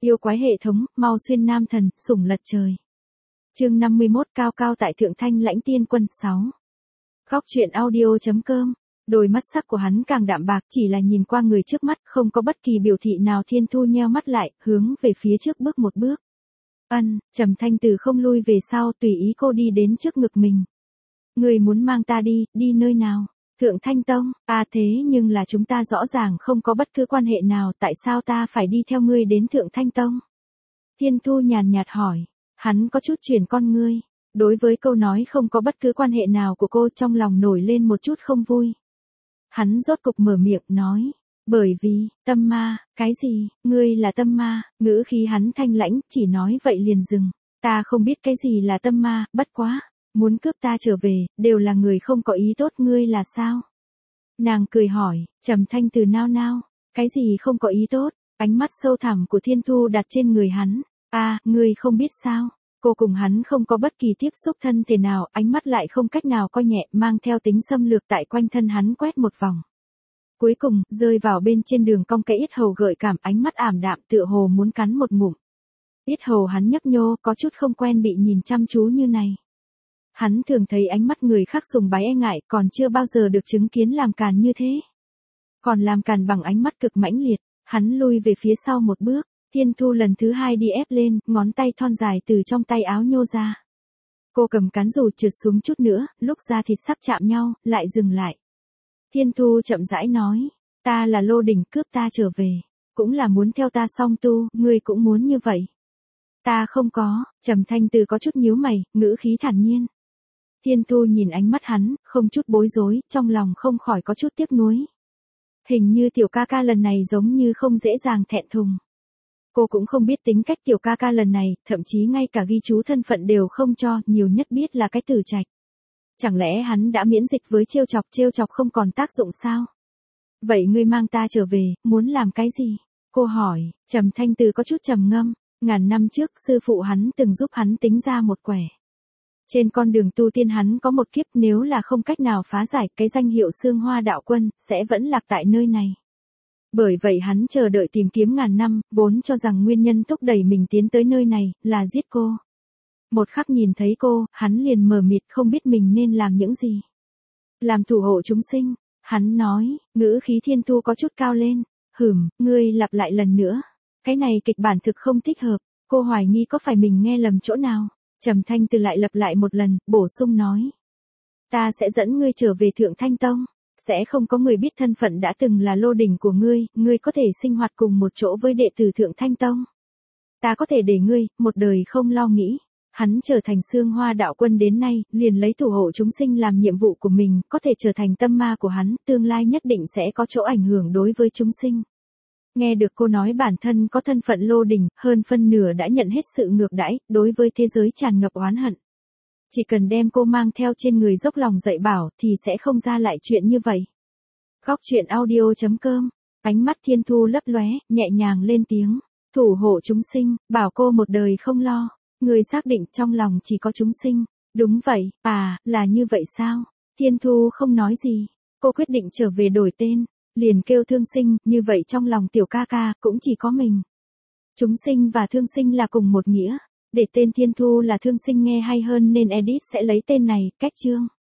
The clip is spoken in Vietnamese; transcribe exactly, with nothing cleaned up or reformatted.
Yêu quái hệ thống, mau xuyên nam thần, sủng lật trời. Chương năm mươi mốt cao cao tại thượng thanh lãnh tiên quân sáu. Góc truyện audio.com. Đôi mắt sắc của hắn càng đạm bạc, chỉ là nhìn qua người trước mắt, không có bất kỳ biểu thị nào. Thiên Thu nheo mắt lại, hướng về phía trước bước một bước. Ân, Trầm Thanh từ không lui về sau, tùy ý cô đi đến trước ngực mình. Người muốn mang ta đi, đi nơi nào? Thượng Thanh Tông, à thế nhưng là chúng ta rõ ràng không có bất cứ quan hệ nào, tại sao ta phải đi theo ngươi đến Thượng Thanh Tông? Thiên Thu nhàn nhạt hỏi, hắn có chút chuyển con ngươi. Đối với câu nói không có bất cứ quan hệ nào của cô, trong lòng nổi lên một chút không vui. Hắn rốt cục mở miệng nói, bởi vì, tâm ma, cái gì, ngươi là tâm ma, ngữ khí hắn thanh lãnh, chỉ nói vậy liền dừng. Ta không biết cái gì là tâm ma, bất quá. Muốn cướp ta trở về, đều là người không có ý tốt, ngươi là sao? Nàng cười hỏi, Trầm Thanh từ nao nao, cái gì không có ý tốt? Ánh mắt sâu thẳm của Thiên Thu đặt trên người hắn, a, à, ngươi không biết sao? Cô cùng hắn không có bất kỳ tiếp xúc thân thể nào, ánh mắt lại không cách nào coi nhẹ, mang theo tính xâm lược tại quanh thân hắn quét một vòng. Cuối cùng, rơi vào bên trên đường cong cái yết hầu gợi cảm, ánh mắt ảm đạm tựa hồ muốn cắn một ngụm. Yết hầu hắn nhấp nhô, có chút không quen bị nhìn chăm chú như này. Hắn thường thấy ánh mắt người khác sùng bái e ngại, còn chưa bao giờ được chứng kiến làm càn như thế. Còn làm càn bằng ánh mắt cực mãnh liệt, hắn lui về phía sau một bước, Thiên Thu lần thứ hai đi ép lên, ngón tay thon dài từ trong tay áo nhô ra. Cô cầm cán dù trượt xuống chút nữa, lúc da thịt sắp chạm nhau, lại dừng lại. Thiên Thu chậm rãi nói, ta là Lô Đình, cướp ta trở về, cũng là muốn theo ta song tu, ngươi cũng muốn như vậy. Ta không có, Trầm Thanh Từ có chút nhíu mày, ngữ khí thản nhiên. Thiên Thu nhìn ánh mắt hắn, không chút bối rối, trong lòng không khỏi có chút tiếc nuối. Hình như tiểu ca ca lần này giống như không dễ dàng thẹn thùng. Cô cũng không biết tính cách tiểu ca ca lần này, thậm chí ngay cả ghi chú thân phận đều không cho, nhiều nhất biết là cái Từ Trạch. Chẳng lẽ hắn đã miễn dịch với trêu chọc, trêu chọc không còn tác dụng sao? Vậy ngươi mang ta trở về, muốn làm cái gì? Cô hỏi. Trầm Thanh Từ có chút trầm ngâm, ngàn năm trước sư phụ hắn từng giúp hắn tính ra một quẻ. Trên con đường tu tiên hắn có một kiếp, nếu là không cách nào phá giải, cái danh hiệu Sương Hoa Đạo Quân sẽ vẫn lạc tại nơi này. Bởi vậy hắn chờ đợi tìm kiếm ngàn năm, vốn cho rằng nguyên nhân thúc đẩy mình tiến tới nơi này là giết cô. Một khắc nhìn thấy cô, hắn liền mờ mịt không biết mình nên làm những gì. Làm thủ hộ chúng sinh, hắn nói, ngữ khí Thiên Thu có chút cao lên, hửm, ngươi lặp lại lần nữa. Cái này kịch bản thực không thích hợp, cô hoài nghi có phải mình nghe lầm chỗ nào. Trầm Thanh Từ lại lặp lại một lần, bổ sung nói. Ta sẽ dẫn ngươi trở về Thượng Thanh Tông. Sẽ không có người biết thân phận đã từng là Lô Đình của ngươi, ngươi có thể sinh hoạt cùng một chỗ với đệ tử Thượng Thanh Tông. Ta có thể để ngươi, một đời không lo nghĩ. Hắn trở thành Sương Hoa Đạo Quân đến nay, liền lấy thủ hộ chúng sinh làm nhiệm vụ của mình, có thể trở thành tâm ma của hắn, tương lai nhất định sẽ có chỗ ảnh hưởng đối với chúng sinh. Nghe được cô nói bản thân có thân phận Lô Đình, hơn phân nửa đã nhận hết sự ngược đãi, đối với thế giới tràn ngập oán hận. Chỉ cần đem cô mang theo trên người dốc lòng dạy bảo thì sẽ không ra lại chuyện như vậy. Góc truyện audio.com. Ánh mắt Thiên Thu lấp lóe, nhẹ nhàng lên tiếng. Thủ hộ chúng sinh, bảo cô một đời không lo. Người xác định trong lòng chỉ có chúng sinh. Đúng vậy, à, là như vậy sao? Thiên Thu không nói gì. Cô quyết định trở về đổi tên. Liền kêu Thương Sinh, như vậy trong lòng tiểu ca ca cũng chỉ có mình. Chúng sinh và thương sinh là cùng một nghĩa. Để tên Thiên Thu là Thương Sinh nghe hay hơn nên edit sẽ lấy tên này, cách chương.